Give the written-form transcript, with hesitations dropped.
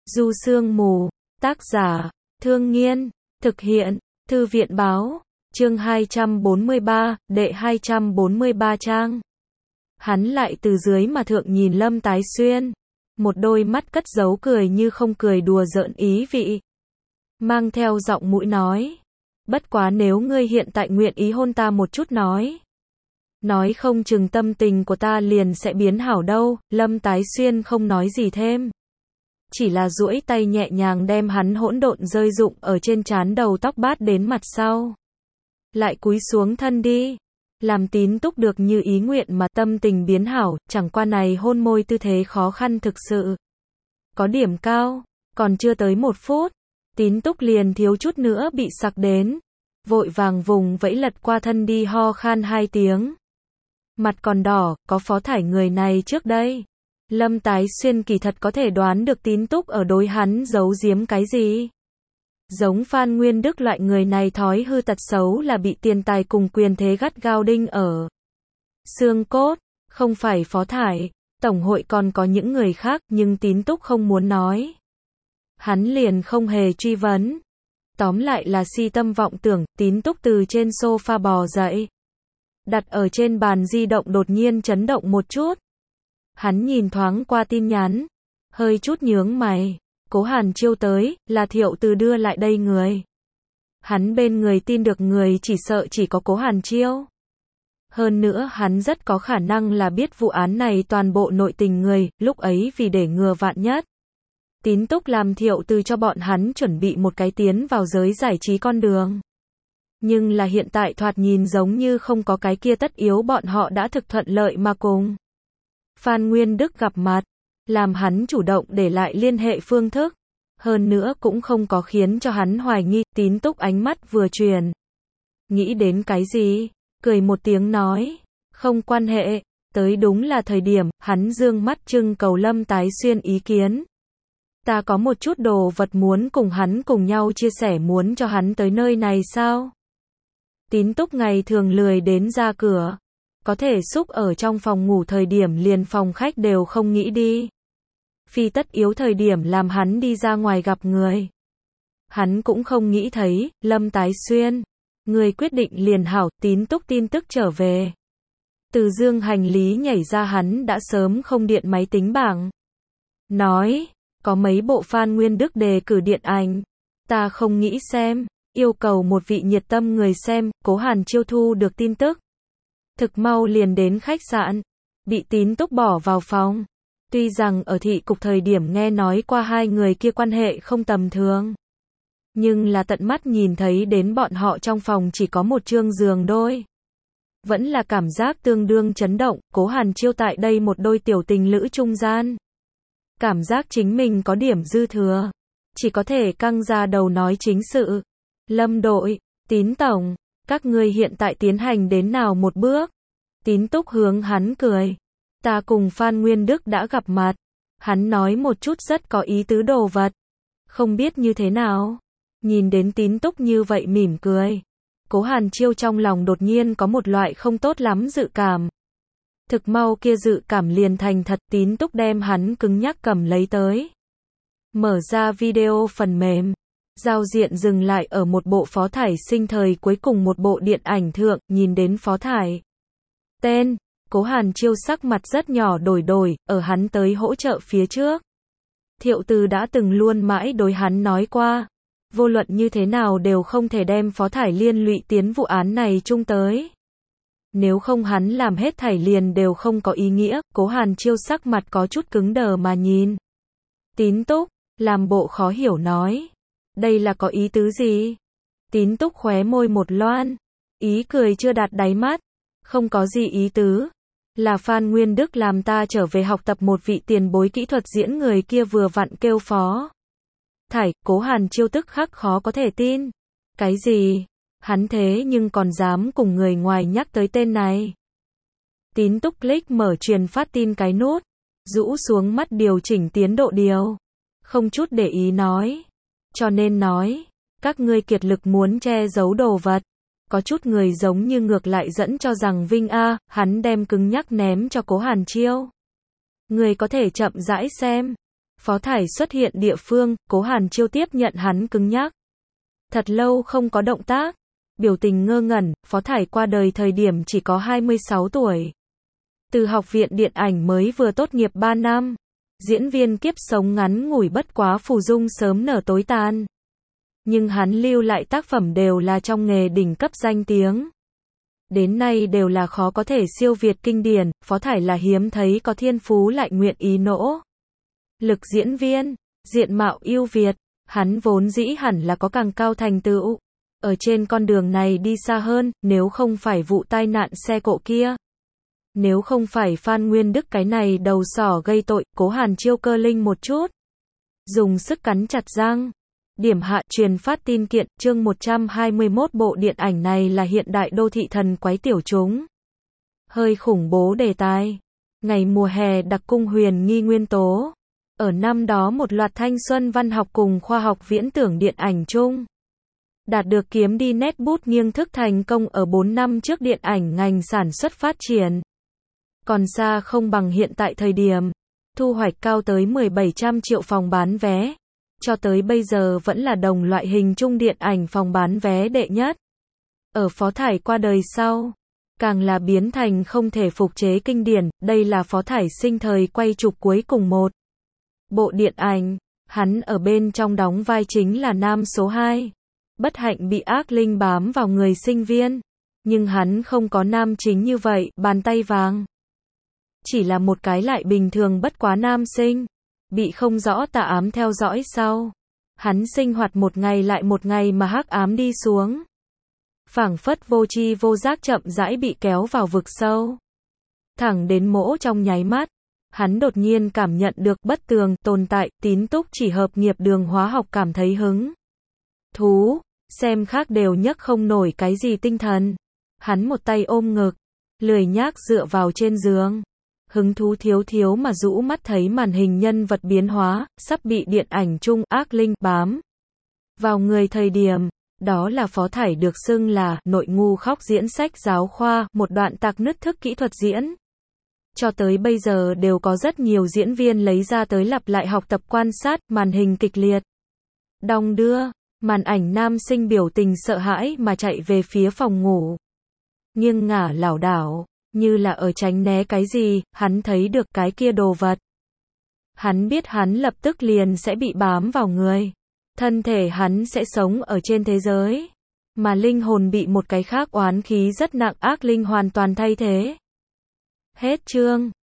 Du Sương Mù, tác giả, Thương Nghiên, thực hiện, Thư viện báo, chương 243, đệ 243 trang. Hắn lại từ dưới mà thượng nhìn Lâm Tái Xuyên, một đôi mắt cất giấu cười như không cười đùa giỡn ý vị. Mang theo giọng mũi nói, bất quá nếu ngươi hiện tại nguyện ý hôn ta một chút nói không chừng tâm tình của ta liền sẽ biến hảo đâu. Lâm Tái Xuyên không nói gì thêm, chỉ là duỗi tay nhẹ nhàng đem hắn hỗn độn rơi rụng ở trên trán đầu tóc bát đến mặt sau. Lại cúi xuống thân đi, làm Tín Túc được như ý nguyện mà tâm tình biến hảo, chẳng qua này hôn môi tư thế khó khăn thực sự. Có điểm cao, còn chưa tới 1 phút, Tín Túc liền thiếu chút nữa bị sặc đến, vội vàng vùng vẫy lật qua thân đi ho khan 2 tiếng. Mặt còn đỏ, có Phó Thải người này trước đây. Lâm Tái Xuyên kỳ thật có thể đoán được Tín Túc ở đối hắn giấu giếm cái gì. Giống Phan Nguyên Đức loại người này thói hư tật xấu là bị tiền tài cùng quyền thế gắt gao đinh ở xương cốt, không phải Phó Thải, Tổng hội còn có những người khác, nhưng Tín Túc không muốn nói. Hắn liền không hề truy vấn. Tóm lại là si tâm vọng tưởng. Tín Túc từ trên sofa bò dậy, đặt ở trên bàn di động đột nhiên chấn động một chút. Hắn nhìn thoáng qua tin nhắn, hơi chút nhướng mày. Cố Hàn Chiêu tới, là Thiệu Từ đưa lại đây người. Hắn bên người tin được người chỉ sợ chỉ có Cố Hàn Chiêu. Hơn nữa hắn rất có khả năng là biết vụ án này toàn bộ nội tình người, lúc ấy vì để ngừa vạn nhất. Tín Túc làm Thiệu Từ cho bọn hắn chuẩn bị một cái tiến vào giới giải trí con đường. Nhưng là hiện tại thoạt nhìn giống như không có cái kia tất yếu, bọn họ đã thực thuận lợi mà cùng Phan Nguyên Đức gặp mặt, làm hắn chủ động để lại liên hệ phương thức. Hơn nữa cũng không có khiến cho hắn hoài nghi. Tín Túc ánh mắt vừa chuyển, nghĩ đến cái gì, cười một tiếng nói, không quan hệ, tới đúng là thời điểm. Hắn dương mắt trưng cầu Lâm Tái Xuyên ý kiến. Ta có một chút đồ vật muốn cùng hắn cùng nhau chia sẻ, muốn cho hắn tới nơi này sao? Tín Túc ngày thường lười đến ra cửa, có thể xúc ở trong phòng ngủ thời điểm liền phòng khách đều không nghĩ đi. Phi tất yếu thời điểm làm hắn đi ra ngoài gặp người. Hắn cũng không nghĩ thấy. Lâm Tái Xuyên, người quyết định liền hảo. Tín Túc tin tức trở về, từ dương hành lý nhảy ra, hắn đã sớm không điện máy tính bảng. Nói, có mấy bộ Phan Nguyên Đức đề cử điện ảnh, ta không nghĩ xem, yêu cầu một vị nhiệt tâm người xem. Cố Hàn Chiêu thu được tin tức, thực mau liền đến khách sạn, bị Tín Túc bỏ vào phòng. Tuy rằng ở thị cục thời điểm nghe nói qua hai người kia quan hệ không tầm thường, nhưng là tận mắt nhìn thấy đến bọn họ trong phòng chỉ có một chương giường đôi, vẫn là cảm giác tương đương chấn động. Cố Hàn Chiêu tại đây một đôi tiểu tình lữ trung gian, cảm giác chính mình có điểm dư thừa, chỉ có thể căng ra đầu nói chính sự. Lâm đội, Tín tổng, các ngươi hiện tại tiến hành đến nào một bước? Tín Túc hướng hắn cười. Ta cùng Phan Nguyên Đức đã gặp mặt. Hắn nói một chút rất có ý tứ đồ vật. Không biết như thế nào. Nhìn đến Tín Túc như vậy mỉm cười, Cố Hàn Chiêu trong lòng đột nhiên có một loại không tốt lắm dự cảm. Thực mau kia dự cảm liền thành thật. Tín Túc đem hắn cứng nhắc cầm lấy tới, mở ra video phần mềm, giao diện dừng lại ở một bộ Phó Thải sinh thời cuối cùng một bộ điện ảnh thượng. Nhìn đến Phó Thải tên, Cố Hàn Chiêu sắc mặt rất nhỏ đổi. Ở hắn tới hỗ trợ phía trước, Thiệu Từ đã từng luôn mãi đối hắn nói qua, vô luận như thế nào đều không thể đem Phó Thải liên lụy tiến vụ án này chung tới. Nếu không hắn làm hết thảy liền đều không có ý nghĩa. Cố Hàn Chiêu sắc mặt có chút cứng đờ mà nhìn Tín Túc, làm bộ khó hiểu nói, đây là có ý tứ gì? Tín Túc khóe môi một loan, ý cười chưa đạt đáy mắt, không có gì ý tứ. Là Phan Nguyên Đức làm ta trở về học tập một vị tiền bối kỹ thuật diễn, người kia vừa vặn kêu Phó Thải. Cố Hàn Chiêu tức khắc khó có thể tin. Cái gì? Hắn thế nhưng còn dám cùng người ngoài nhắc tới tên này. Tín Túc click mở truyền phát tin cái nút, rũ xuống mắt điều chỉnh tiến độ điều, không chút để ý nói, cho nên nói, các ngươi kiệt lực muốn che giấu đồ vật. Có chút người giống như ngược lại dẫn cho rằng vinh a. Hắn đem cứng nhắc ném cho Cố Hàn Chiêu. Người có thể chậm rãi xem. Phó Thải xuất hiện địa phương, Cố Hàn Chiêu tiếp nhận hắn cứng nhắc. Thật lâu không có động tác. Biểu tình ngơ ngẩn, Phó Thải qua đời thời điểm chỉ có 26 tuổi. Từ học viện điện ảnh mới vừa tốt nghiệp 3 năm. Diễn viên kiếp sống ngắn ngủi bất quá phù dung sớm nở tối tàn. Nhưng hắn lưu lại tác phẩm đều là trong nghề đỉnh cấp danh tiếng. Đến nay đều là khó có thể siêu việt kinh điển, Phó Thải là hiếm thấy có thiên phú lại nguyện ý nỗ lực diễn viên, diện mạo ưu việt, hắn vốn dĩ hẳn là có càng cao thành tựu. Ở trên con đường này đi xa hơn, nếu không phải vụ tai nạn xe cộ kia. Nếu không phải Phan Nguyên Đức cái này đầu sỏ gây tội, Cố Hàn Chiêu cơ linh một chút. Dùng sức cắn chặt răng. Điểm hạ truyền phát tin kiện, chương 121 bộ điện ảnh này là hiện đại đô thị thần quái tiểu chúng. Hơi khủng bố đề tài. Ngày mùa hè đặc cung huyền nghi nguyên tố. Ở năm đó một loạt thanh xuân văn học cùng khoa học viễn tưởng điện ảnh chung. Đạt được kiếm đi nét bút nghiêng thức thành công ở 4 năm trước điện ảnh ngành sản xuất phát triển. Còn xa không bằng hiện tại thời điểm. Thu hoạch cao tới 1700 triệu phòng bán vé. Cho tới bây giờ vẫn là đồng loại hình chung điện ảnh phòng bán vé đệ nhất. Ở Phó Thải qua đời sau, càng là biến thành không thể phục chế kinh điển, đây là Phó Thải sinh thời quay chụp cuối cùng một bộ điện ảnh, hắn ở bên trong đóng vai chính là nam số 2. Bất hạnh bị ác linh bám vào người sinh viên, nhưng hắn không có nam chính như vậy, bàn tay vàng. Chỉ là một cái lại bình thường bất quá nam sinh. Bị không rõ tà ám theo dõi sau. Hắn sinh hoạt một ngày lại một ngày mà hắc ám đi xuống. Phảng phất vô tri vô giác chậm rãi bị kéo vào vực sâu. Thẳng đến mỗ trong nháy mắt. Hắn đột nhiên cảm nhận được bất tường, tồn tại, tín túc chỉ hợp nghiệp đường hóa học cảm thấy hứng thú, xem khác đều nhấc không nổi cái gì tinh thần. Hắn một tay ôm ngực, lười nhác dựa vào trên giường. Hứng thú thiếu thiếu mà rũ mắt thấy màn hình nhân vật biến hóa, sắp bị điện ảnh chung ác linh bám vào người thời điểm, đó là Phó Thải được xưng là nội ngu khóc diễn sách giáo khoa, một đoạn tạc nứt thức kỹ thuật diễn. Cho tới bây giờ đều có rất nhiều diễn viên lấy ra tới lặp lại học tập quan sát, màn hình kịch liệt. Đong đưa, màn ảnh nam sinh biểu tình sợ hãi mà chạy về phía phòng ngủ. Nghiêng ngả lảo đảo. Như là ở tránh né cái gì, hắn thấy được cái kia đồ vật. Hắn biết hắn lập tức liền sẽ bị bám vào người. Thân thể hắn sẽ sống ở trên thế giới. Mà linh hồn bị một cái khác oán khí rất nặng ác linh hoàn toàn thay thế. Hết chương.